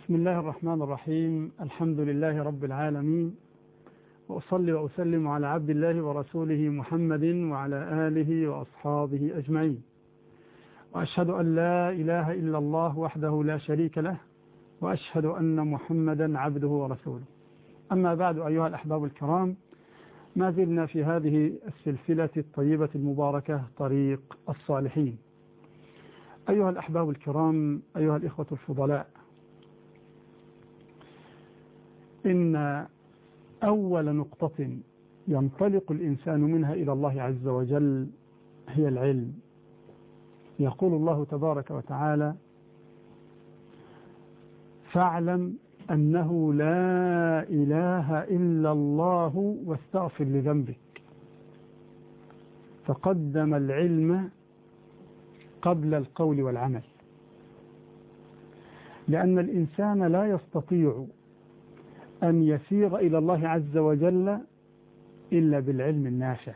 بسم الله الرحمن الرحيم. الحمد لله رب العالمين، وأصلي وأسلم على عبد الله ورسوله محمد وعلى آله وأصحابه أجمعين، وأشهد أن لا إله إلا الله وحده لا شريك له، وأشهد أن محمدا عبده ورسوله. أما بعد، أيها الأحباب الكرام، ما زلنا في هذه السلسلة الطيبة المباركة طريق الصالحين. أيها الأحباب الكرام، أيها الإخوة الفضلاء، إن أول نقطة ينطلق الإنسان منها إلى الله عز وجل هي العلم. يقول الله تبارك وتعالى: فاعلم أنه لا إله إلا الله واستغفر لذنبك. فقدم العلم قبل القول والعمل، لأن الإنسان لا يستطيع أن يسير إلى الله عز وجل إلا بالعلم النافع.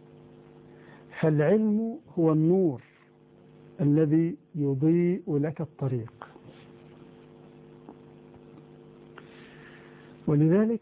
فالعلم هو النور الذي يضيء لك الطريق. ولذلك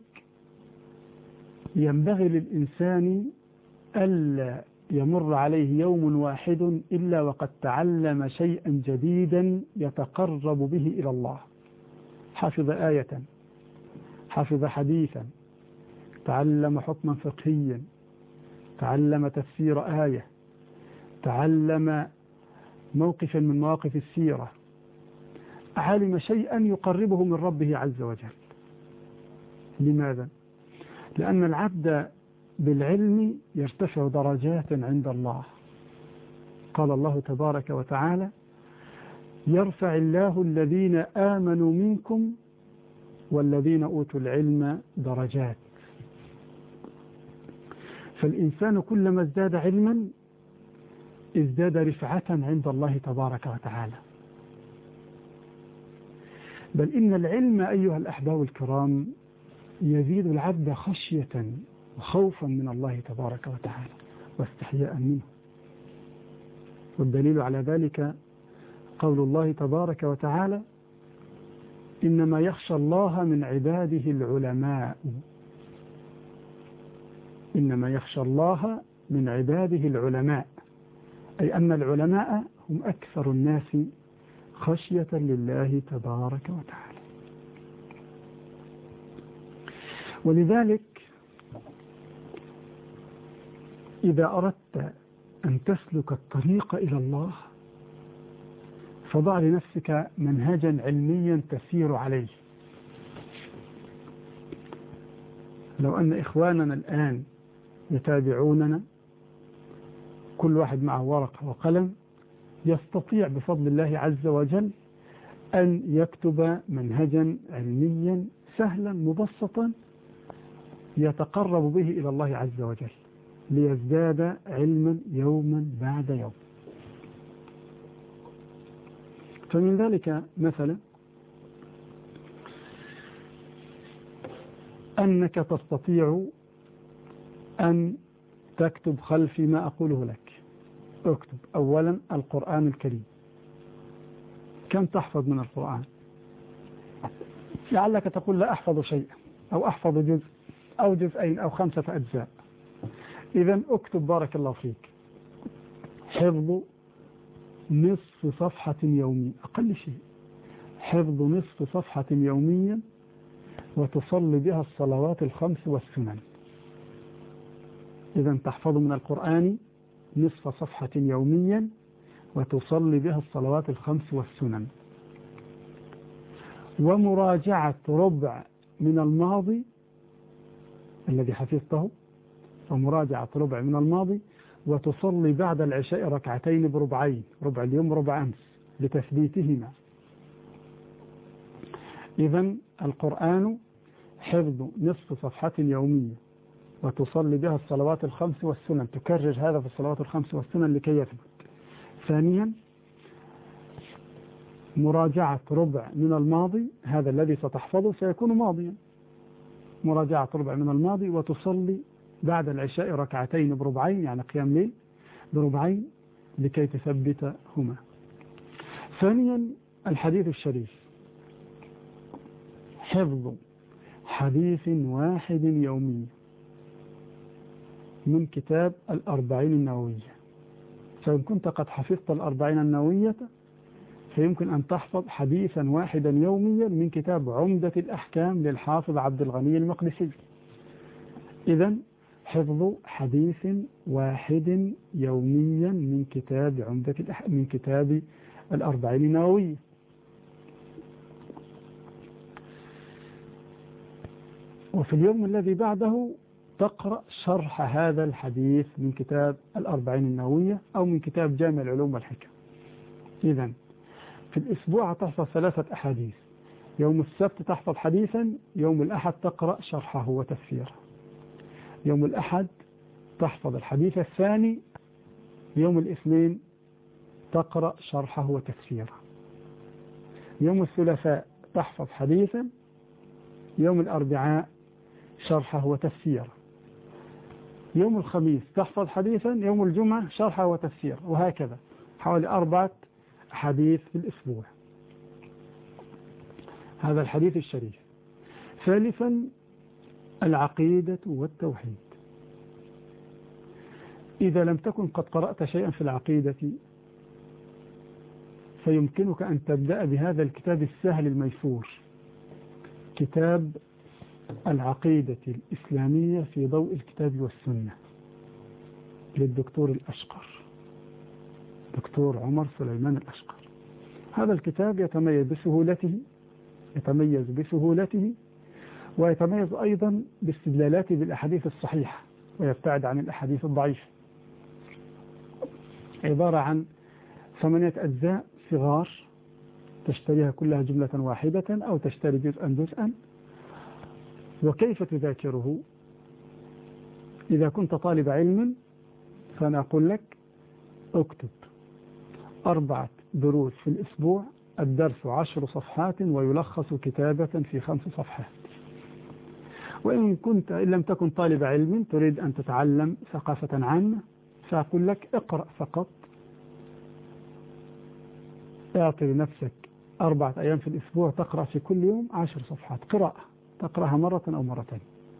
ينبغي للإنسان ألا يمر عليه يوم واحد إلا وقد تعلم شيئا جديدا يتقرب به إلى الله. حفظ آية، حفظ حديثا، تعلم حكما فقهيا، تعلم تفسير آية، تعلم موقفا من مواقف السيرة، علم شيئا يقربه من ربه عز وجل. لماذا؟ لأن العبد بالعلم يرتفع درجات عند الله. قال الله تبارك وتعالى: يرفع الله الذين آمنوا منكم والذين أوتوا العلم درجات. فالإنسان كلما ازداد علما ازداد رفعة عند الله تبارك وتعالى. بل إن العلم أيها الأحباب الكرام يزيد العبد خشية وخوفا من الله تبارك وتعالى واستحياء منه. والدليل على ذلك قول الله تبارك وتعالى: إنما يخشى الله من عباده العلماء. إنما يخشى الله من عباده العلماء، أي أن العلماء هم أكثر الناس خشية لله تبارك وتعالى. ولذلك إذا أردت أن تسلك الطريق إلى الله فضع لنفسك منهجا علميا تسير عليه. لو أن إخواننا الآن يتابعوننا كل واحد معه ورقة وقلم يستطيع بفضل الله عز وجل أن يكتب منهجا علميا سهلا مبسطا يتقرب به إلى الله عز وجل ليزداد علما يوما بعد يوم. فمن ذلك مثلا أنك تستطيع أن تكتب خلفي ما أقوله لك. اكتب أولا القرآن الكريم. كم تحفظ من القرآن؟ لعلك تقول لا أحفظ شيئا، أو أحفظ جزء أو جزئين أو 5 أجزاء. إذن اكتب بارك الله فيك حفظ نصف صفحة يوميا، أقل شيء حفظ نصف صفحة يوميا، وتصلي بها الصلوات 5 والسنن. إذن تحفظ من القرآن نصف صفحة يوميا وتصلي بها الصلوات 5 والسنن، ومراجعة ربع من الماضي الذي حفظته، ومراجعة ربع من الماضي، وتصلي بعد العشاء ركعتين بربعين، ربع اليوم ربع أمس، لتثبيتهما. إذن القرآن حفظ نصف صفحة يومية وتصلي بها الصلوات 5 والسنن، تكرر هذا في الصلوات 5 والسنن لكي يثبت. ثانيا مراجعة ربع من الماضي، هذا الذي ستحفظه سيكون ماضيا، مراجعة ربع من الماضي، وتصلي بعد العشاء ركعتين بربعين، يعني قيام ليل بربعين لكي تثبتهما. ثانيا الحديث الشريف، حفظ حديث واحد يومي من كتاب الأربعين النووية. فإن كنت قد حفظت الأربعين النووية فيمكن أن تحفظ حديثا واحدا يوميا من كتاب عمدة الأحكام للحافظ عبد الغني المقدسي. إذن حفظ حديث واحد يوميا من كتاب من كتاب الأربعين النووية. وفي اليوم الذي بعده تقرأ شرح هذا الحديث من كتاب الأربعين النووية أو من كتاب جامع العلوم والحكم. إذن في الأسبوع تحفظ 3 أحاديث، يوم السبت تحفظ حديثا، يوم الأحد تقرأ شرحه وتفسيره، يوم الأحد تحفظ الحديث الثاني، يوم الاثنين تقرأ شرحه وتفسيره، يوم الثلاثاء تحفظ حديثا، يوم الأربعاء شرحه وتفسيره، يوم الخميس تحفظ حديثا، يوم الجمعة شرحه وتفسيره، وهكذا حوالي 4 أحاديث في الأسبوع. هذا الحديث الشريف. ثالثا العقيدة والتوحيد. إذا لم تكن قد قرأت شيئا في العقيدة فيمكنك أن تبدأ بهذا الكتاب السهل الميسور، كتاب العقيدة الإسلامية في ضوء الكتاب والسنة للدكتور الأشقر، دكتور عمر سليمان الأشقر. هذا الكتاب يتميز بسهولته ويتميز أيضا باستدلالاته بالأحاديث الصحيحة ويبتعد عن الأحاديث الضعيفة. عبارة عن 8 أجزاء صغار تشتريها كلها جملة واحدة أو تشتري جزءا. وكيف تذاكره؟ إذا كنت طالب علم فأنا أقول لك اكتب 4 دروس في الأسبوع، الدرس 10 صفحات ويلخص كتابة في 5 صفحات. وإن لم تكن طالب علم تريد أن تتعلم ثقافة عامة فأقول لك اقرأ فقط، اعطي لنفسك 4 أيام في الأسبوع تقرأ في كل يوم 10 صفحات قراءة، تقرأها مرة أو مرتين.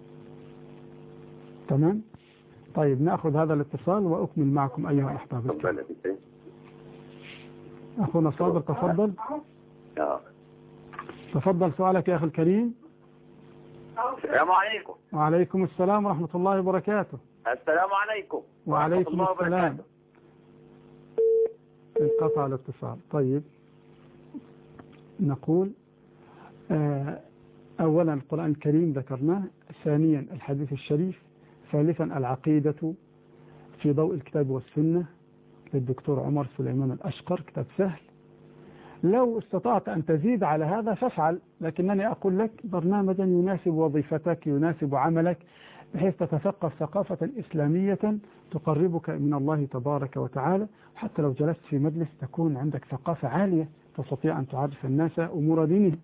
تمام؟ طيب نأخذ هذا الاتصال وأكمل معكم أيها الأحباب. أخونا صابر تفضل. تفضل سؤالك يا أخي الكريم. السلام عليكم. وعليكم السلام ورحمة الله وبركاته. السلام عليكم. وعليكم السلام. انقطع الاتصال. طيب نقول أولا القرآن الكريم ذكرناه، ثانيا الحديث الشريف، ثالثا العقيدة في ضوء الكتاب والسنة للدكتور عمر سليمان الأشقر، كتاب سهل. لو استطعت أن تزيد على هذا فافعل، لكنني أقول لك برنامجا يناسب وظيفتك يناسب عملك بحيث تتثقف ثقافة إسلامية تقربك من الله تبارك وتعالى، حتى لو جلست في مجلس تكون عندك ثقافة عالية تستطيع أن تعرف الناس أمور دينهم.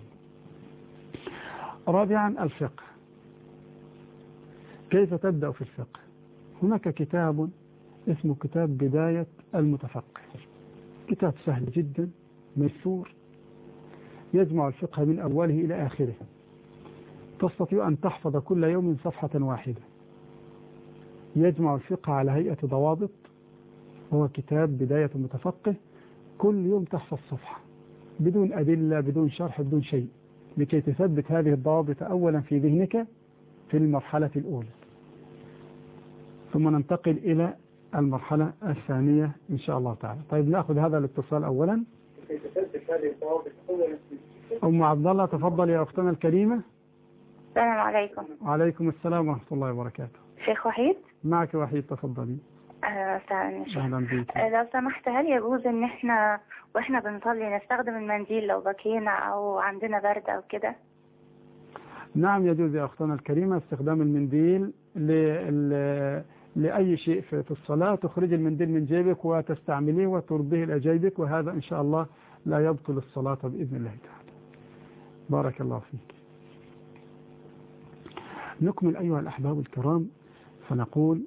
رابعا الفقه. كيف تبدأ في الفقه؟ هناك كتاب اسمه كتاب بداية المتفقه، كتاب سهل جدا ميسور يجمع الفقه من أوله إلى آخره، تستطيع أن تحفظ كل يوم صفحة واحدة. يجمع الفقه على هيئة ضوابط، هو كتاب بداية المتفقه، كل يوم تحفظ صفحة بدون أدلة بدون شرح بدون شيء، لكي تثبت هذه الضوابط أولا في ذهنك في المرحلة الأولى، ثم ننتقل إلى المرحلة الثانية إن شاء الله تعالى. طيب نأخذ هذا الاتصال أولا. أم عبد الله تفضل يا أختنا الكريمة. السلام عليكم. وعليكم السلام ورحمة الله وبركاته. شيخ وحيد. معك وحيد تفضلي. أهلا بك. لو سمحت، هل يجوز ان احنا واحنا بنصلي نستخدم المنديل لو بكينا او عندنا برد او كده؟ نعم يجوز يا أختنا الكريمة استخدام المنديل لأي شيء في الصلاة. تخرج المنديل من جيبك وتستعمليه وتربيه إلى جيبك، وهذا إن شاء الله لا يبطل الصلاة بإذن الله تعالى. بارك الله فيك. نكمل أيها الأحباب الكرام، فنقول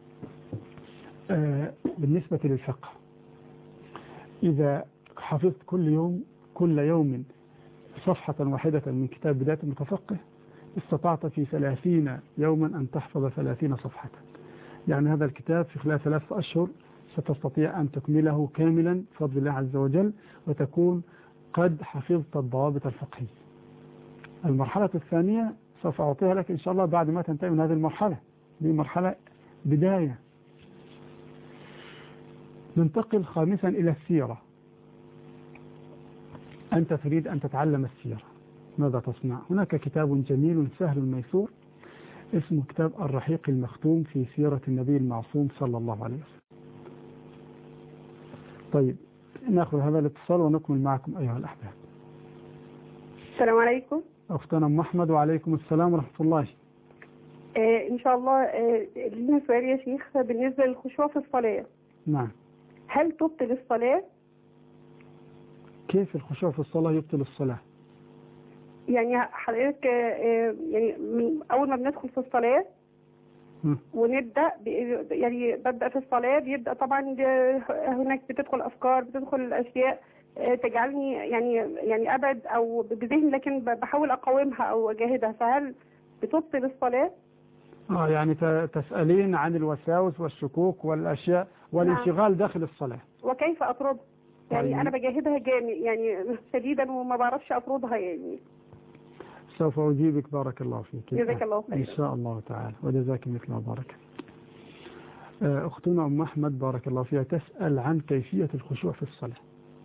بالنسبة للفقه، إذا حفظت كل يوم صفحة واحدة من كتاب بداية المتفقه استطعت في 30 يوما أن تحفظ 30 صفحة. يعني هذا الكتاب في خلال 3 أشهر ستستطيع أن تكمله كاملا بفضل الله عز وجل، وتكون قد حفظت الضوابط الفقهية. المرحلة الثانية سوف أعطيها لك إن شاء الله بعد ما تنتهي من هذه المرحلة. دي مرحلة بداية. ننتقل خامسا إلى السيرة. أنت تريد أن تتعلم السيرة، ماذا تصنع؟ هناك كتاب جميل سهل ميسور اسمه كتاب الرحيق المختوم في سيرة النبي المعصوم صلى الله عليه وسلم. طيب نأخذ هذا الاتصال ونكمل معكم أيها الأحباب. السلام عليكم. أختنا أم أحمد. وعليكم السلام ورحمة الله. إن شاء الله لنا سؤال يا شيخ بالنسبة للخشوع في الصلاة. نعم. هل تبطل الصلاة؟ كيف الخشوع في الصلاة يبطل الصلاة؟ يعني حضرتك يعني من أول ما بندخل في الصلاة ونبدأ يعني ببدأ في الصلاة، بيبدأ طبعا هناك بتدخل أفكار، بتدخل أشياء تجعلني يعني أبعد أو بذهني، لكن بحاول أقاومها أو أجاهدها. فهل بتبطل الصلاة؟ يعني تسألين عن الوساوس والشكوك والأشياء والانشغال داخل الصلاة، وكيف أطردها؟ يعني أنا بجاهدها يعني شديدا وما بعرفش أطردها. يعني سوف أجيبك. بارك الله فيك. جزاك الله خير. إن شاء الله تعالى، وجزاك مثل ما بارك. أختنا أم أحمد بارك الله فيها تسأل عن كيفية الخشوع في الصلاة،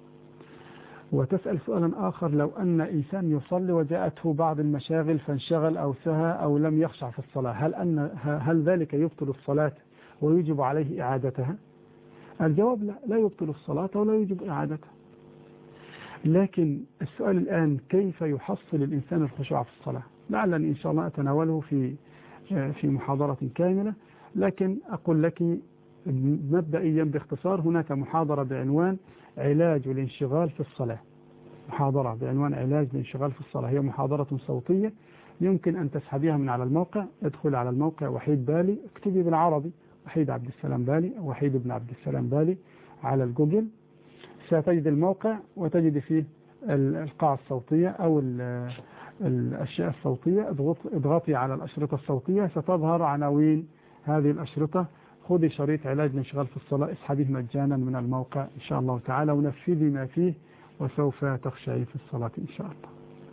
وتسأل سؤالا آخر: لو أن إنسان يصلي وجاءته بعض المشاغل فانشغل أو سهى أو لم يخشع في الصلاة، هل ذلك يبطل الصلاة ويجب عليه إعادتها؟ الجواب لا، لا يبطل الصلاة ولا يجب إعادتها. لكن السؤال الآن: كيف يحصل الإنسان الخشوع في الصلاة؟ لعلني إن شاء الله أتناوله في محاضرة كاملة، لكن أقول لك مبدئيا باختصار: هناك محاضرة بعنوان علاج الانشغال في الصلاة. محاضرة بعنوان علاج الانشغال في الصلاة، هي محاضرة صوتية يمكن أن تسحبيها من على الموقع. ادخل على الموقع وحيد بالي، اكتبي بالعربي وحيد عبد السلام بالي أو وحيد بن عبد السلام بالي على الجوجل، ستجد الموقع وتجد فيه القاعة الصوتية أو الأشياء الصوتية. اضغطي على الأشرطة الصوتية، ستظهر عناوين هذه الأشرطة. خذي شريط علاج الانشغال في الصلاة، اسحبيه مجانا من الموقع إن شاء الله تعالى، ونفذي ما فيه وسوف تخشعي في الصلاة إن شاء الله.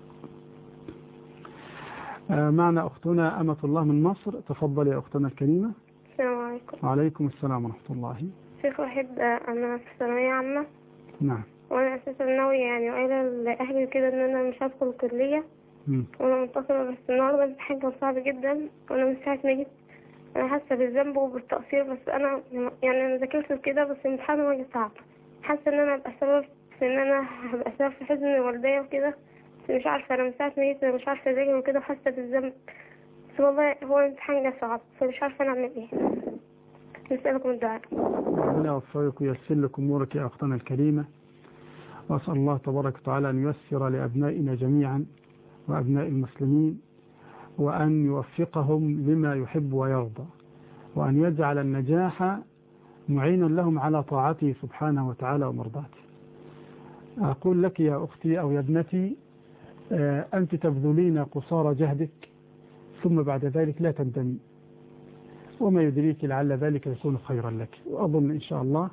معنا أختنا أمة الله من مصر. تفضل يا أختنا الكريمة. السلام عليكم. وعليكم السلام ورحمة الله. شيخ واحد، أنا في ثانوية عامة. نعم. وأنا أساسا ناوية يعني قايلة لأهلي كده إن أنا مش هدخل الكلية وأنا منتصرة، بس النهاردة الامتحان كان صعب جدا، وأنا من ساعة ما جيت أنا حاسة بالذنب وبالتقصير، بس أنا يعني أنا ذاكرت كده، بس الامتحان واجه صعب. حاسة إن أنا هبقى سبب في إن أنا هبقى سبب في حزن والديا وكده، بس مش عارفة. أنا من ساعة ما جيت مش عارفة أذاكر وكده وحاسة بالذنب، بس والله هو الامتحان جه صعب، فمش عارفة أنا أعمل إيه. نسألكم الدعاء. ربنا يوفقك وييسر لك أمورك يا أختنا الكريمة، وأسأل الله تبارك وتعالى أن ييسر لأبنائنا جميعا وأبناء المسلمين، وأن يوفقهم لما يحب ويرضى، وأن يجعل النجاح معينا لهم على طاعته سبحانه وتعالى ومرضاته. أقول لك يا أختي أو يا ابنتي: أنت تبذلين قصارى جهدك ثم بعد ذلك لا تندمي، وما يدريك لعل ذلك يكون خيرا لك. وأظن إن شاء الله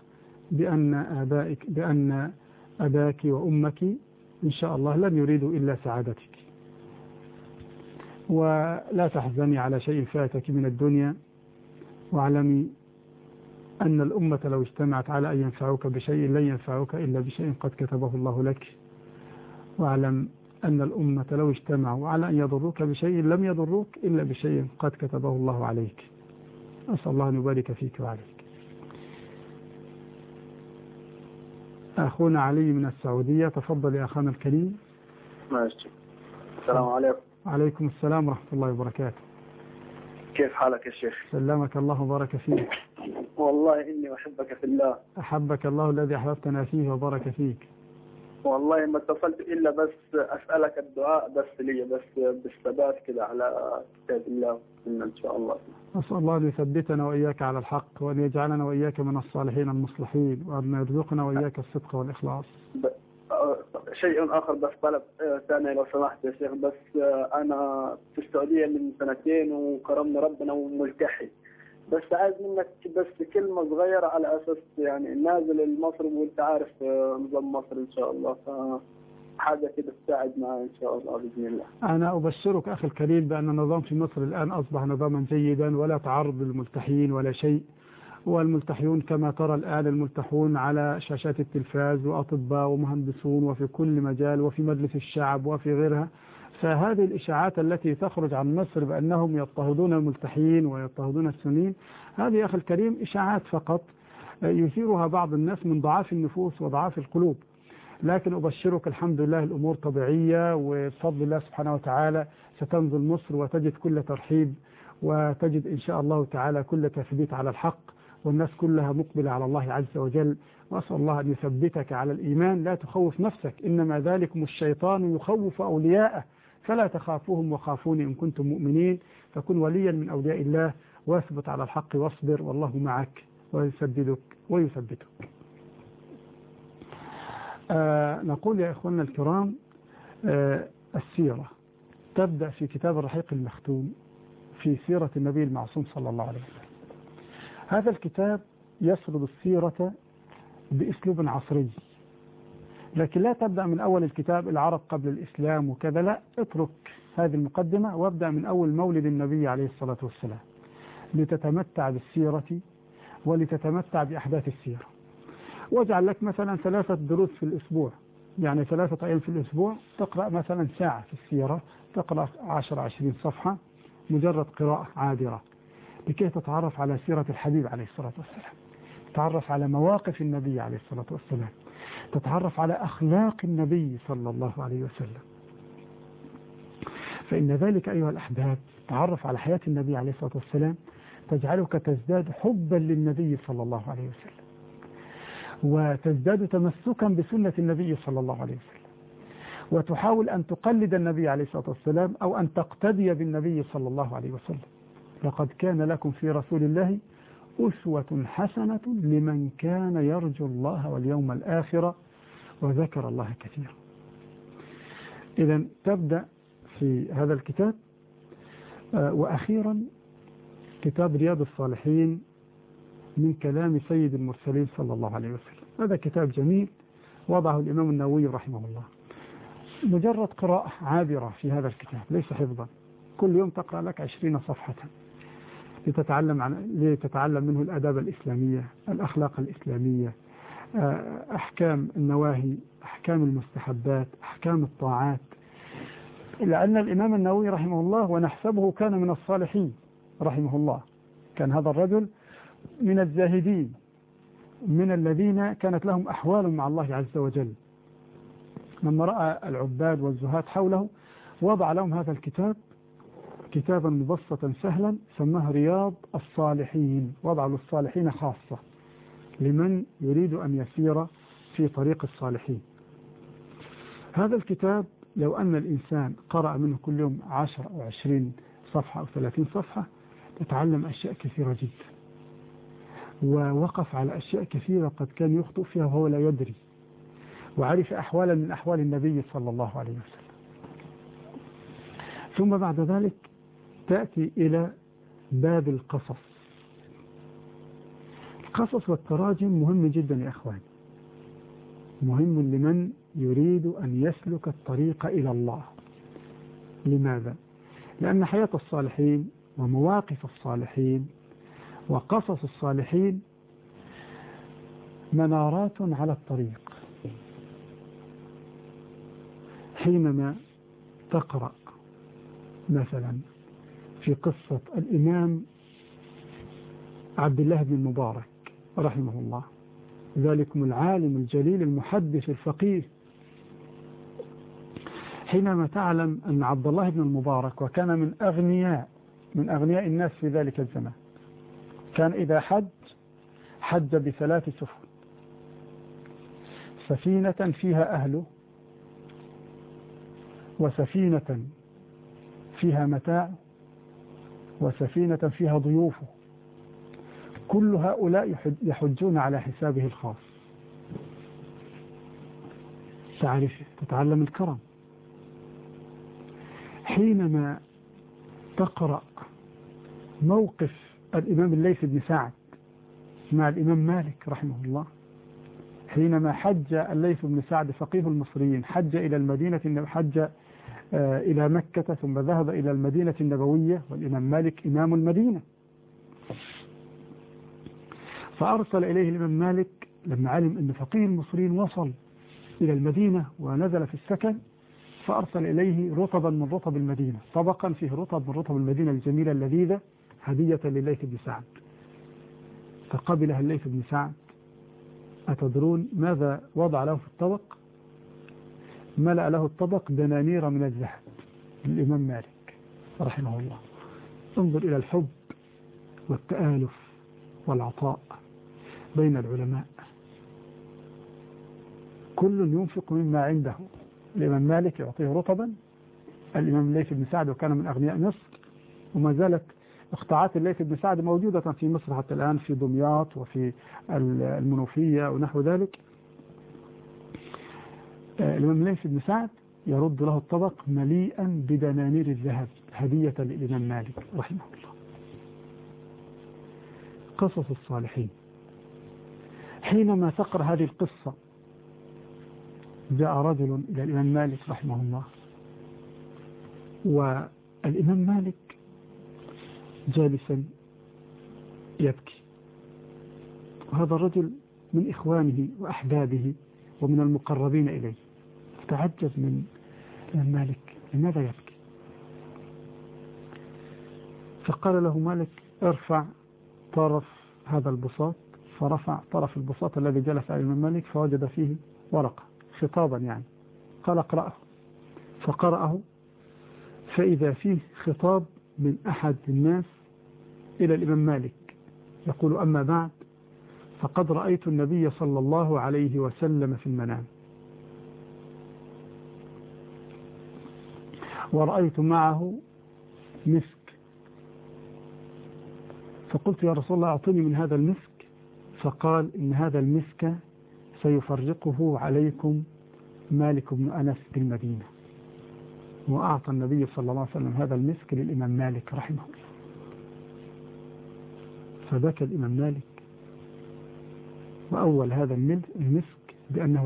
بأن أباك وأمك إن شاء الله لن يريدوا إلا سعادتك. ولا تحزني على شيء فاتك من الدنيا، واعلمي أن الأمة لو اجتمعت على أن ينفعوك بشيء لن ينفعوك إلا بشيء قد كتبه الله لك. واعلم أن الأمة لو اجتمعوا على أن يضروك بشيء لم يضروك إلا بشيء قد كتبه الله عليك. أسأل الله أن يبارك فيك وعليك. أخونا علي من السعودية. تفضل يا أخانا الكريم. ماشي. السلام عليكم. عليكم السلام ورحمة الله وبركاته. كيف حالك يا شيخ؟ سلمك الله وبارك فيك. والله إني أحبك في الله. أحبك الله الذي أحببتنا فيه وبارك فيك. والله ما اتصلت إلا بس أسألك الدعاء بس لي، بس بالثبات كده على كتاب الله إن شاء الله. أسأل الله أن يثبتنا وإياك على الحق، وأن يجعلنا وإياك من الصالحين المصلحين، وأن يرزقنا وإياك الصدق والإخلاص. شيء آخر، بس طلب ثاني لو سمحت يا شيخ. بس أنا في السعودية من 2 وكرمني ربنا وملتحي، بس عايز منك بس كلمة صغيرة على أساس يعني نازل المصري، وأنت عارف نظام مصر إن شاء الله، فحاجة كده تساعد معي إن شاء الله بإذن الله. أنا أبشرك أخي الكريم بأن النظام في مصر الآن أصبح نظاما جيدا، ولا تعرض للملتحين ولا شيء. والملتحيون كما ترى الآن الملتحون على شاشات التلفاز، وأطباء ومهندسون وفي كل مجال، وفي مجلس الشعب وفي غيرها. فهذه الإشاعات التي تخرج عن مصر بأنهم يضطهدون الملتحين ويضطهدون السنين، هذه أخي الكريم إشاعات فقط يثيرها بعض الناس من ضعاف النفوس وضعاف القلوب. لكن أبشرك الحمد لله الأمور طبيعية، وبفضل الله سبحانه وتعالى ستنزل مصر وتجد كل ترحيب، وتجد إن شاء الله تعالى كل تثبيت على الحق، والناس كلها مقبلة على الله عز وجل. وأسأل الله أن يثبتك على الإيمان. لا تخوف نفسك، إنما ذلكم الشيطان يخوف أولياءه فلا تخافوهم وخافوني إن كنتم مؤمنين. فكن وليا من أولياء الله، واثبت على الحق واصبر، والله معك ويسددك ويثبتك. نقول يا إخواننا الكرام، السيرة تبدأ في كتاب الرحيق المختوم في سيرة النبي المعصوم صلى الله عليه وسلم. هذا الكتاب يسرد السيرة بأسلوب عصري، لكن لا تبدأ من أول الكتاب العرب قبل الإسلام وكذا، لا، اترك هذه المقدمة وابدأ من أول مولد النبي عليه الصلاة والسلام، لتتمتع بالسيرة ولتتمتع بأحداث السيرة. واجعل لك مثلا 3 دروس في الأسبوع، يعني 3 أيام في الأسبوع تقرأ مثلا ساعة في السيرة، تقرأ 10-20 صفحة، مجرد قراءة عابرة، لكي تتعرف على سيرة الحبيب عليه الصلاة والسلام، تتعرف على مواقف النبي عليه الصلاة والسلام، تتعرف على أخلاق النبي صلى الله عليه وسلم. فإن ذلك أيها الأحباب، تعرف على حياة النبي عليه الصلاة والسلام، تجعلك تزداد حبا للنبي صلى الله عليه وسلم، وتزداد تمسكا بسنة النبي صلى الله عليه وسلم، وتحاول أن تقلد النبي عليه الصلاة والسلام أو أن تقتدي بالنبي صلى الله عليه وسلم. لقد كان لكم في رسول الله أسوة حسنة لمن كان يرجو الله واليوم الآخر وذكر الله كثيرا. إذن تبدأ في هذا الكتاب. وأخيرا كتاب رياض الصالحين من كلام سيد المرسلين صلى الله عليه وسلم. هذا كتاب جميل وضعه الإمام النووي رحمه الله، مجرد قراءة عابرة في هذا الكتاب، ليس حفظا. كل يوم تقرأ لك 20 صفحة لتتعلم منه الآداب الإسلامية، الأخلاق الإسلامية، أحكام النواهي، أحكام المستحبات، أحكام الطاعات. لأن الإمام النووي رحمه الله ونحسبه كان من الصالحين رحمه الله، كان هذا الرجل من الزاهدين، من الذين كانت لهم أحوال مع الله عز وجل. لما رأى العباد والزهاد حوله وضع لهم هذا الكتاب كتابا مبسطا سهلا، سماه رياض الصالحين، وضع للصالحين خاصة، لمن يريد أن يسير في طريق الصالحين. هذا الكتاب لو أن الإنسان قرأ منه كل يوم 10 أو 20 صفحة أو 30 صفحة تتعلم أشياء كثيرة جدا، ووقف على أشياء كثيرة قد كان يخطئ فيها وهو لا يدري، وعرف أحوالا من أحوال النبي صلى الله عليه وسلم. ثم بعد ذلك تأتي إلى باب القصص. القصص والتراجم مهم جدا يا أخواني، مهم لمن يريد أن يسلك الطريق إلى الله. لماذا؟ لأن حياة الصالحين ومواقف الصالحين وقصص الصالحين منارات على الطريق. حينما تقرأ مثلا في قصة الإمام عبد الله بن المبارك رحمه الله، ذلكم العالم الجليل المحدث الفقيه، حينما تعلم أن عبد الله بن المبارك وكان من أغنياء الناس في ذلك الزمان، كان إذا حج ب3 سفن، سفينة فيها أهله، وسفينة فيها متاع، وسفينة فيها ضيوفه، كل هؤلاء يحجون على حسابه الخاص. تعرف تتعلم الكرم. حينما تقرأ موقف الإمام الليث بن سعد مع الإمام مالك رحمه الله، حينما حج الليث بن سعد فقيه المصريين، حج إلى المدينة، حج إلى مكة ثم ذهب إلى المدينة النبوية، والإمام مالك إمام المدينة، فأرسل إليه الإمام مالك لما علم أن فقيه المصريين وصل إلى المدينة ونزل في السكن، فأرسل إليه رطبا من رطب المدينة، طبقا فيه رطب من رطب المدينة الجميلة اللذيذة هدية لليث بن سعد. فقبلها الليث بن سعد. أتدرون ماذا وضع له في الطبق؟ ملأ له الطبق دنانير من الذهب للإمام مالك رحمه الله. انظر إلى الحب والتآلف والعطاء بين العلماء، كل ينفق مما عنده. الإمام مالك يعطيه رطبا، الإمام الليث بن سعد وكان من أغنياء مصر، وما زالت اقطاعات الليث بن سعد موجودة في مصر حتى الآن، في دمياط وفي المنوفية ونحو ذلك. الإمام الليث بن سعد يرد له الطبق مليئا بدنانير الذهب هدية للإمام مالك رحمه الله. قصص الصالحين. حينما تقرأ هذه القصة، جاء رجل إلى الإمام مالك رحمه الله، والإمام مالك جالسا يبكي، وهذا الرجل من إخوانه وأحبابه ومن المقربين إليه. تعجب من الإمام مالك لماذا يبكي؟ فقال له مالك ارفع طرف هذا البساط، فرفع طرف البساط الذي جلس على الإمام مالك فوجد فيه ورقة خطابا يعني، قال اقرأه، فقرأه فإذا فيه خطاب من أحد الناس إلى الإمام مالك يقول أما بعد، فقد رأيت النبي صلى الله عليه وسلم في المنام، ورأيت معه مسك، فقلت يا رسول الله أعطني من هذا المسك، فقال إن هذا المسك سيفرقه عليكم مالك بن أنس بالمدينة. وأعطى النبي صلى الله عليه وسلم هذا المسك للإمام مالك رحمه الله. فبكى الإمام مالك، وأول هذا المسك بأنه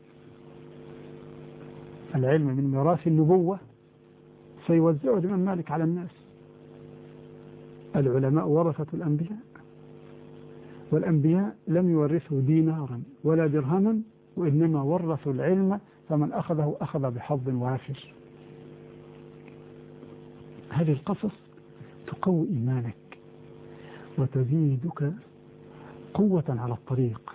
العلم من ميراث النبوة سيوزعه الإمام مالك على الناس. العلماء ورثة الأنبياء، والأنبياء لم يورثوا دينارا ولا درهما، وإنما ورثوا العلم، فمن أخذه أخذ بحظ وافر. هذه القصص تقوي إيمانك وتزيدك قوة على الطريق.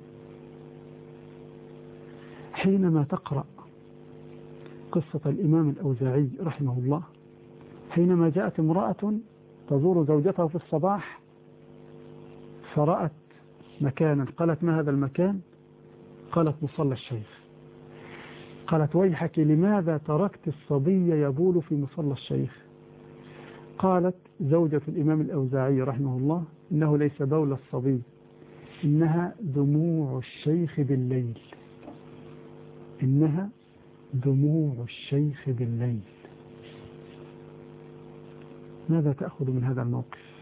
حينما تقرأ قصة الإمام الأوزاعي رحمه الله، حينما جاءت امرأة تزور زوجته في الصباح فرأت مكانا، قالت ما هذا المكان؟ قالت مصلى الشيخ. قالت ويحك لماذا تركت الصبي يبول في مصلى الشيخ؟ قالت زوجة الإمام الأوزاعي رحمه الله إنه ليس بول الصبي، إنها دموع الشيخ بالليل، إنها دموع الشيخ بالليل. ماذا تأخذ من هذا الموقف؟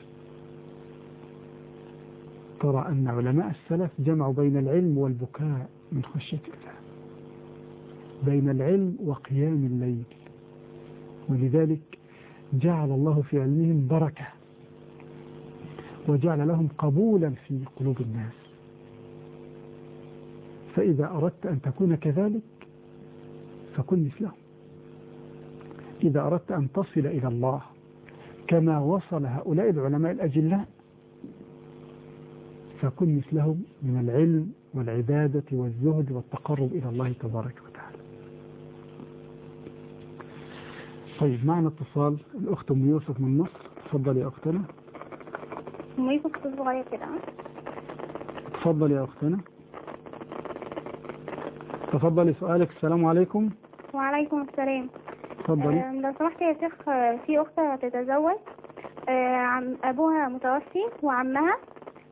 ترى أن علماء السلف جمعوا بين العلم والبكاء من خشية الله، بين العلم وقيام الليل، ولذلك جعل الله في علمهم بركة، وجعل لهم قبولا في قلوب الناس. فإذا أردت أن تكون كذلك فكن مثلهم. إذا أردت أن تصل إلى الله كما وصل هؤلاء العلماء الأجلاء فكن مثلهم من العلم والعبادة والزهد والتقرب إلى الله تبارك وتعالى. طيب معنا اتصال الأخت أم يوسف من مصر. تفضل يا أختنا. أم يوسف صغير كده. تفضل يا أختنا. تفضلي سؤالك. السلام عليكم. وعليكم السلام. تفضلي. لو سمحت يا شيخ، في أخت تتزوج، أبوها متوفي وعمها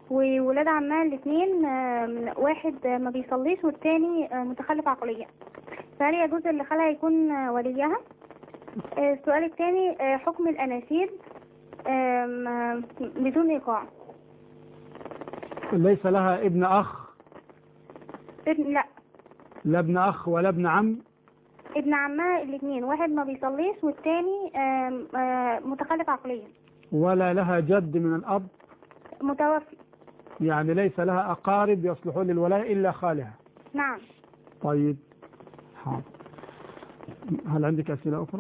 وولاد عمها الاثنين، واحد ما بيصليش والتاني متخلف عقليا. فهل يجوز اللي خالها يكون وليها؟ السؤال الثاني حكم الأناشيد بدون إيقاع. ليس لها ابن أخ؟ لا. لا ابن أخ ولا ابن عم؟ ابن عمها الاثنين، واحد ما بيصليش والتاني متخلف عقليا. ولا لها جد من الأب؟ متوفي. يعني ليس لها أقارب يصلحون للولاية إلا خالها؟ نعم. طيب حاضر. هل عندك أسئلة أخرى؟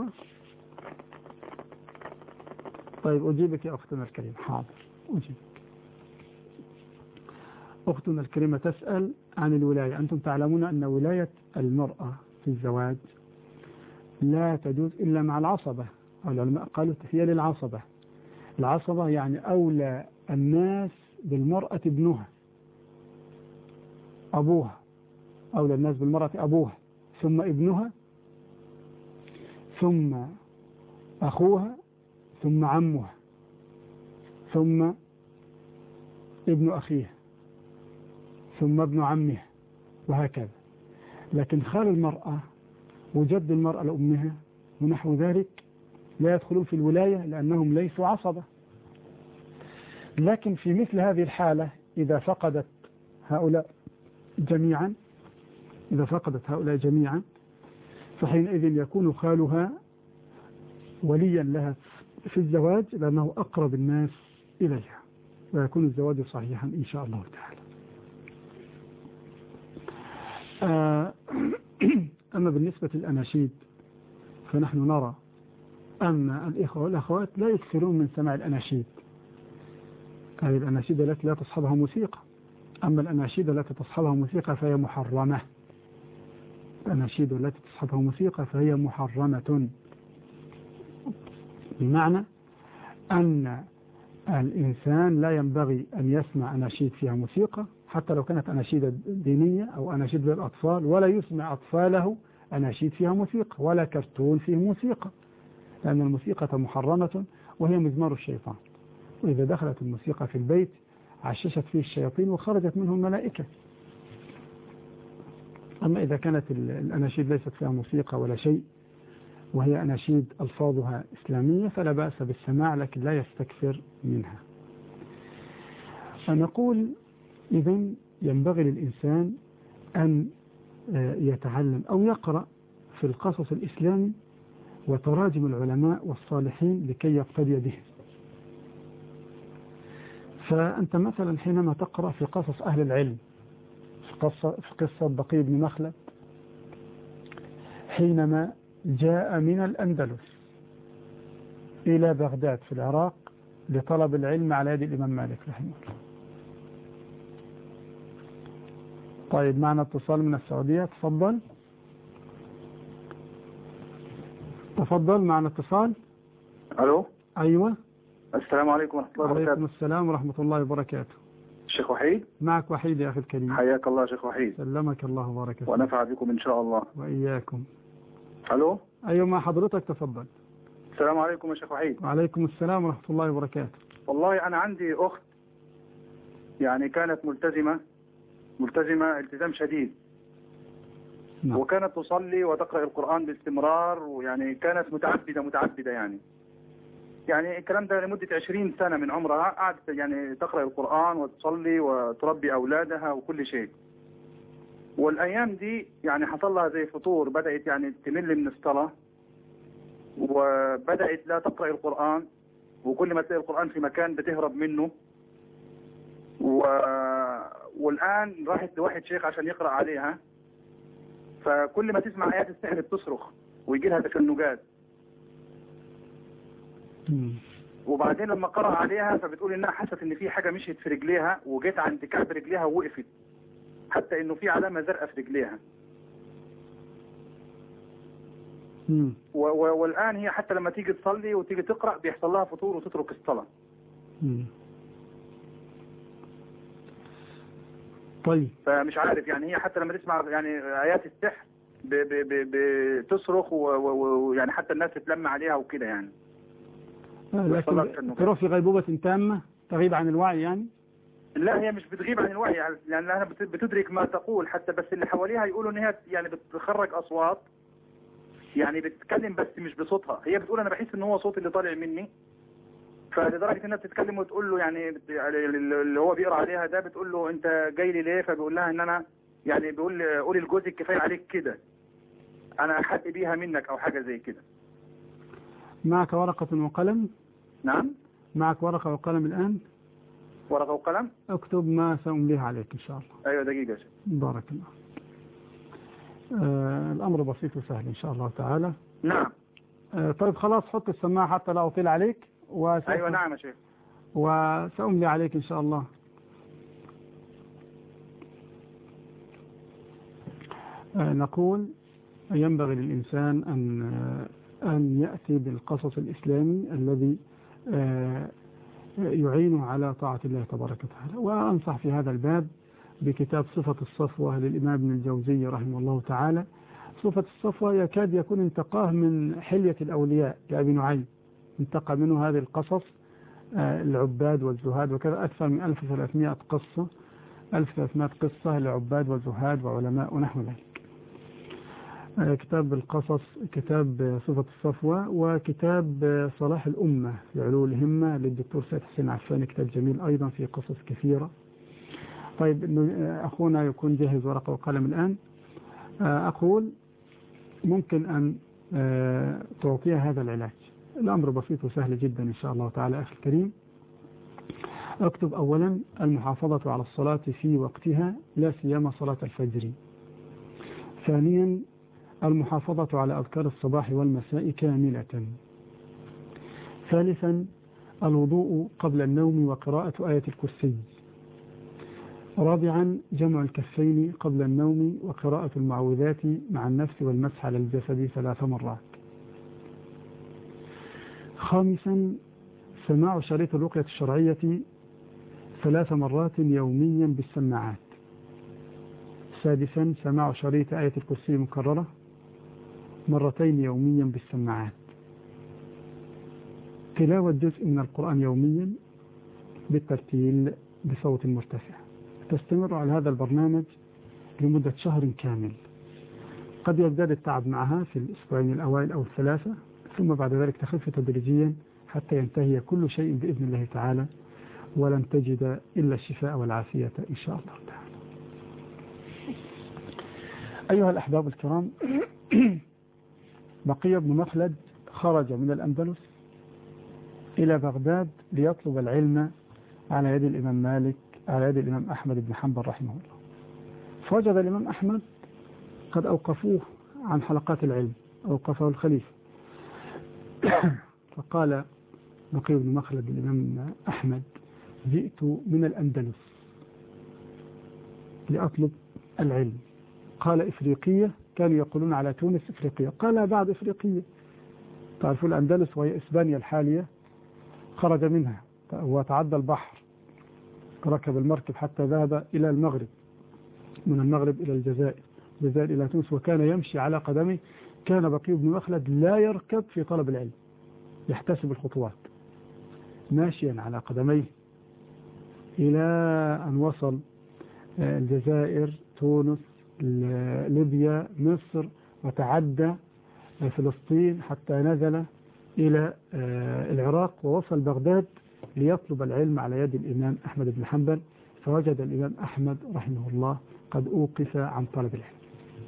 طيب أجيبك يا أختنا الكريمة. حاضر أجيبك. أختنا الكريمة تسأل عن الولاية. أنتم تعلمون أن ولاية المرأة في الزواج لا تجوز إلا مع العصبة، أو العلماء قالوا هي للعصبة. العصبة يعني أولى الناس بالمرأة ابنها، أبوها، أولى الناس بالمرأة أبوها، ثم ابنها، ثم أخوها، ثم عمها، ثم ابن أخيها، ثم ابن عمها، وهكذا. لكن خال المرأة وجد المرأة لأمها ونحو ذلك لا يدخلون في الولاية لأنهم ليسوا عصبة. لكن في مثل هذه الحالة إذا فقدت هؤلاء جميعا فحينئذ يكون خالها وليا لها في الزواج لأنه أقرب الناس إليها، ويكون الزواج صحيحا إن شاء الله تعالى. أما بالنسبة للأناشيد فنحن نرى أن الإخوة والأخوات لا يكثرون من سماع الأناشيد، هذه الأناشيد التي لا تصحبها موسيقى. أما الأناشيد التي تصحبها موسيقى فهي محرمة. الأناشيد التي تصحبها موسيقى فهي محرمة، بمعنى أن الإنسان لا ينبغي أن يسمع أناشيد فيها موسيقى حتى لو كانت أناشيد دينية أو أناشيد للأطفال، ولا يسمع أطفاله أناشيد فيها موسيقى ولا كرتون فيه موسيقى، لأن الموسيقى محرمة وهي مزمار الشيطان، وإذا دخلت الموسيقى في البيت عششت فيه الشياطين وخرجت منه الملائكة. أما إذا كانت الأناشيد ليست فيها موسيقى ولا شيء وهي أناشيد ألفاظها إسلامية فلا بأس بالسماع، لكن لا يستكثر منها. فنقول إذن ينبغي للإنسان أن يتعلم أو يقرأ في القصص الإسلامي وتراجم العلماء والصالحين لكي يقتدي به. فأنت مثلا حينما تقرأ في قصص أهل العلم، في قصة بقي بن مخلد حينما جاء من الأندلس إلى بغداد في العراق لطلب العلم على يد الإمام مالك رحمه الله. طيب معنا اتصال من السعودية، تفضل معنا اتصال. ألو. أيوة. السلام عليكم ورحمة الله وبركاته. وعليكم السلام ورحمة الله وبركاته. الشيخ وحيد. معك وحيد يا أخي الكريم. حياك الله شيخ وحيد. سلمك الله وبارك فيك. ونفع بكم إن شاء الله. وإياكم. ألو. أيوة مع حضرتك، تفضل. السلام عليكم يا شيخ وحيد. وعليكم السلام ورحمة الله وبركاته. والله أنا عندي أخت يعني كانت ملتزمة التزام شديد. نعم. وكانت تصلي وتقرأ القرآن باستمرار، ويعني كانت متعبدة يعني الكلام ده لمدة 20 سنة من عمرها قعدت يعني تقرأ القرآن وتصلي وتربي أولادها وكل شيء. والأيام دي يعني حصل لها زي فتور، بدأت يعني تمل من الصلاة وبدأت لا تقرأ القرآن، وكل ما تلاقي القرآن في مكان بتهرب منه. والآن راحت لواحد شيخ عشان يقرأ عليها، فكل ما تسمع آيات السحر بتصرخ ويجي لها تشنجات. وبعدين لما قرأ عليها فبتقول انها حست ان في حاجة مشيت في رجليها، وجيت عند كعب رجليها ووقفت، حتى انه في علامة زرقاء في رجليها. والآن هي حتى لما تيجي تصلي وتيجي تقرأ بيحصل لها فطور وتترك الصلاة. طيب فمش عارف يعني هي حتى لما تسمع يعني آيات السحر بتصرخ ويعني حتى الناس تتلم عليها وكده يعني. لكن تروح في غيبوبة تامة، تغيب عن الوعي يعني. لا هي مش بتغيب عن الوعي، لأنها بتدرك ما تقول حتى، بس اللي حواليها يقولوا ان هي يعني بتخرج أصوات، يعني بتتكلم بس مش بصوتها. هي بتقول انا بحس ان هو صوت اللي طالع مني، فلدرجة انها بتتكلم وتقول له يعني اللي هو بيقرأ عليها ده، بتقول له انت جاي لي ليه؟ فبيقول لها ان انا يعني بيقول قولي لجوزك كفاية عليك كده، انا احق بيها منك او حاجة زي كده. معك ورقة وقلم؟ نعم معك ورقة وقلم الآن؟ ورقة وقلم؟ اكتب ما سأمليه عليك إن شاء الله. أيوة دقيقة. بارك الله. الأمر بسيط وسهل إن شاء الله تعالى. نعم. طيب خلاص، حط السماعة حتى لا أطيل عليك. أيوة نعم يا شيخ. وسأملي عليك إن شاء الله. نقول ينبغي للإنسان أن يأتي بالقصص الإسلامي الذي يعينه على طاعة الله تبارك وتعالى. وأنصح في هذا الباب بكتاب صفة الصفوة للإمام ابن الجوزي رحمه الله تعالى. صفة الصفوة يكاد يكون انتقاه من حلية الأولياء لأبي نعيم، انتقى منه هذه القصص، العباد والزهاد وكذا، أكثر من 1300 قصة، 1300 قصة لعباد وزهاد وعلماء ونحو ذلك. كتاب القصص، كتاب صفة الصفوة، وكتاب صلاح الأمة في علو الهمة للدكتور سيد حسين عفاني، كتاب جميل أيضا في قصص كثيرة. طيب أخونا يكون جاهز ورقة وقلم الآن. أقول ممكن أن تعطيها هذا العلاج. الأمر بسيط وسهل جدا إن شاء الله تعالى. أخي الكريم، اكتب أولا المحافظة على الصلاة في وقتها، لا سيما صلاة الفجر. ثانيا المحافظة على أذكار الصباح والمساء كاملة. ثالثا الوضوء قبل النوم وقراءة آية الكرسي. رابعا جمع الكفين قبل النوم وقراءة المعوذات مع النفس والمسح على الجسد 3 مرات. خامسا سماع شريط الرقية الشرعية 3 مرات يوميا بالسماعات. سادسا سماع شريط آية الكرسي مكررة 2 يوميا بالسماعات. تلاوة جزء من القرآن يوميا بالترتيل بصوت مرتفع. تستمر على هذا البرنامج لمدة شهر كامل. قد يزداد التعب معها في الأسبوعين الأوائل أو الثلاثة، ثم بعد ذلك تخف تدريجيا حتى ينتهي كل شيء بإذن الله تعالى، ولن تجد إلا الشفاء والعافية إن شاء الله تعالى. أيها الأحباب الكرام، بقي بن مخلد خرج من الأندلس إلى بغداد ليطلب العلم على يد الإمام مالك، على يد الإمام أحمد بن حنبل رحمه الله. فوجد الإمام أحمد قد أوقفوه عن حلقات العلم، أوقفه الخليفة. فقال بقي بن مخلد الإمام أحمد: جئت من الأندلس لأطلب العلم. قال: إفريقية؟ كانوا يقولون على تونس إفريقية. قال: بعد إفريقية. تعرفوا الأندلس وهي إسبانيا الحالية، خرج منها وتعدى البحر، ركب المركب حتى ذهب إلى المغرب، من المغرب إلى الجزائر، الجزائر إلى تونس، وكان يمشي على قدمه. كان بقي بن مخلد لا يركب في طلب العلم، يحتسب الخطوات ماشيا على قدميه إلى أن وصل الجزائر، تونس، ليبيا، مصر، وتعدى فلسطين حتى نزل إلى العراق، ووصل بغداد ليطلب العلم على يد الإمام أحمد بن حنبل. فوجد الإمام أحمد رحمه الله قد أوقف عن طلب العلم.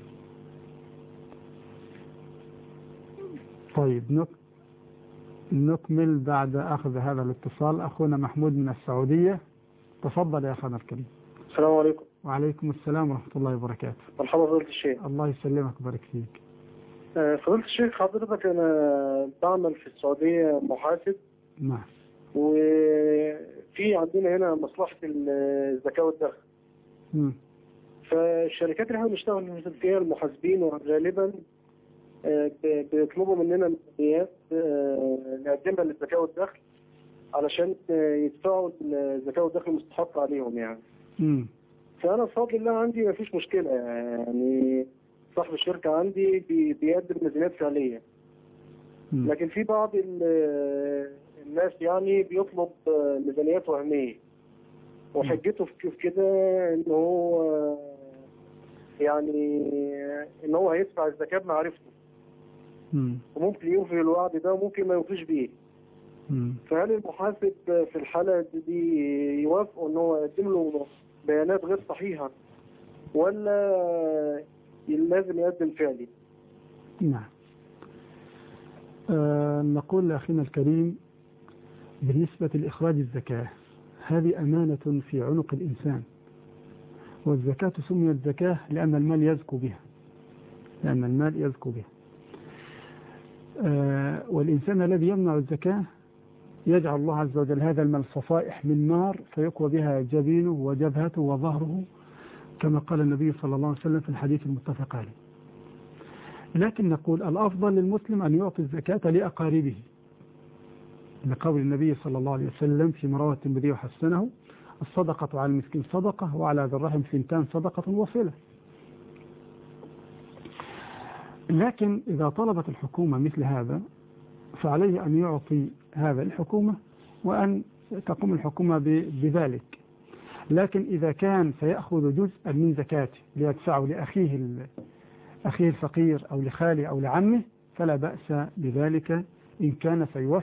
طيب نكمل بعد أخذ هذا الاتصال. أخونا محمود من السعودية، تفضل يا أخونا الكريم. السلام عليكم. وعليكم السلام ورحمة الله وبركاته. مرحبا فضيلة الشيخ. الله يسلمك ويبارك فيك. فضيلة الشيخ، حضرتك أنا بعمل في السعودية محاسب. نعم. وفي عندنا هنا مصلحة الزكاة والدخل. فالشركات اللي احنا بنشتغل فيها المحاسبين وغالبا بيطلبوا مننا ميزانيات نقدمها للزكاة والدخل علشان يدفعوا الزكاة والدخل المستحق عليهم يعني. فأنا بفضل الله عندي ما فيش مشكلة، يعني صاحب الشركة عندي بيقدم ميزانيات فعلية. لكن في بعض الناس يعني بيطلب ميزانيات وهمية. وحجته في كده ان هو يعني ان هو هيدفع الزكاة بمعرفته، وممكن يوفي الوعد ده وممكن ما يوفيش بيه. فهل المحاسب في الحالة دي يوافق ان هو يقدم له بيانات غير صحيحة ولا لازم يقدم فعلي؟ نعم. نقول لأخينا الكريم بالنسبة لإخراج الزكاة، هذه أمانة في عنق الإنسان، والزكاة سميت زكاة لأن المال يزكو بها، والإنسان الذي يمنع الزكاة يجعل الله عز وجل هذا المال صفائح من نار فيقوى بها جبينه وجبهته وظهره، كما قال النبي صلى الله عليه وسلم في الحديث المتفق عليه. لكن نقول الأفضل للمسلم أن يعطي الزكاة لأقاربه، لقول النبي صلى الله عليه وسلم في رواه الترمذي وحسنه: الصدقة على المسكين صدقة، وعلى ذي الرحم ثنتان صدقة وصلة. لكن إذا طلبت الحكومة مثل هذا فعليه أن يعطي هذا الحكومة وأن تقوم الحكومة بذلك. لكن إذا كان سيأخذ جزءا من زكاته ليدفعه لأخيه الفقير أو لخاله أو لعمه فلا بأس بذلك إن كان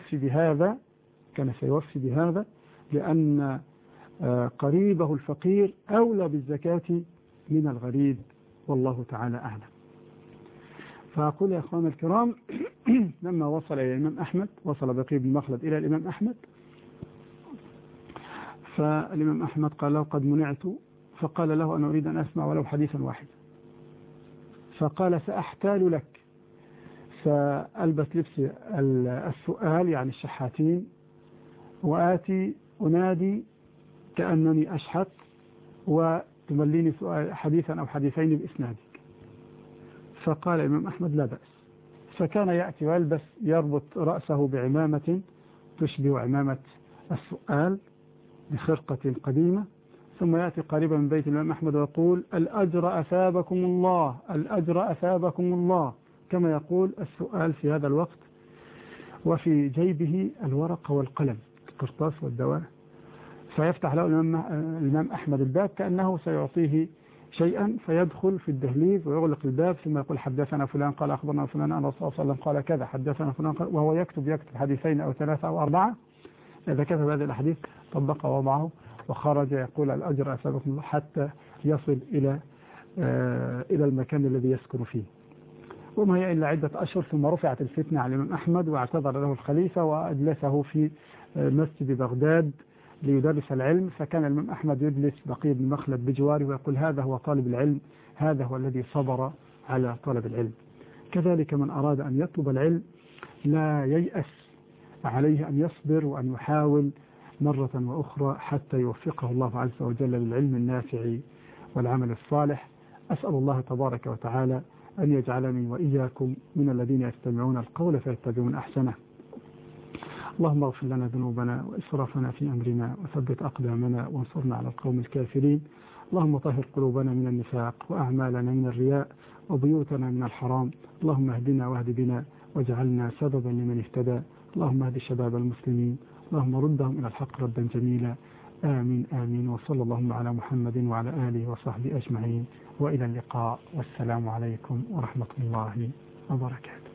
سيوفي بهذا، لأن قريبه الفقير أولى بالزكاة من الغريب، والله تعالى أعلم. فأقول يا أخوان الكرام لما وصل إلى الإمام أحمد، وصل بقي بن مخلد إلى الإمام أحمد، فالإمام أحمد قال له: قد منعت. فقال له: أنا أريد أن أسمع ولو حديثا واحدا. فقال: سأحتال لك، فألبس لبس السؤال يعني الشحاتين، وآتي أنادي كأنني أشحت، وتمليني حديثا أو حديثين بإسنادك. فقال الإمام أحمد: لا بأس. فكان يأتي ويلبس يربط رأسه بعمامة تشبه عمامة السؤال بخرقة قديمة، ثم يأتي قريبا من بيت الإمام أحمد ويقول: الأجر أثابكم الله، الأجر أثابكم الله، كما يقول السؤال في هذا الوقت، وفي جيبه الورقة والقلم، القرطاس والدواء. فيفتح له الإمام أحمد الباب كأنه سيعطيه شيئا، فيدخل في الدهليز ويغلق الباب، ثم يقول: حدثنا فلان قال أخبرنا فلان أن الرسول صلى الله عليه وسلم قال كذا، حدثنا فلان قال، وهو يكتب حديثين أو ثلاثة أو أربعة. إذا كتب هذه الأحاديث طبق ووضعه وخرج يقول: الأجر أثابكم الله، حتى يصل إلى المكان الذي يسكن فيه. وما هي إلا عدة أشهر ثم رفعت الفتنة على الإمام أحمد، واعتذر له الخليفة وأجلسه في مسجد بغداد ليدرس العلم. فكان الإمام أحمد يجلس بقي بن مخلد بجواره ويقول: هذا هو طالب العلم، هذا هو الذي صبر على طلب العلم. كذلك من أراد أن يطلب العلم لا ييأس، عليه أن يصبر وأن يحاول مرة وأخرى حتى يوفقه الله عز وجل للعلم النافع والعمل الصالح. أسأل الله تبارك وتعالى أن يجعلني وإياكم من الذين يستمعون القول فيتبعون أحسنه. اللهم اغفر لنا ذنوبنا وإسرافنا في أمرنا، وثبت أقدامنا وانصرنا على القوم الكافرين. اللهم طهر قلوبنا من النفاق، وأعمالنا من الرياء، وبيوتنا من الحرام. اللهم اهدنا واهد بنا واجعلنا سببا لمن اهتدى. اللهم اهد شباب المسلمين، اللهم ردهم إلى الحق ردا جميلا. آمين آمين. وصلى اللهم على محمد وعلى آله وصحبه أجمعين، وإلى اللقاء، والسلام عليكم ورحمة الله وبركاته.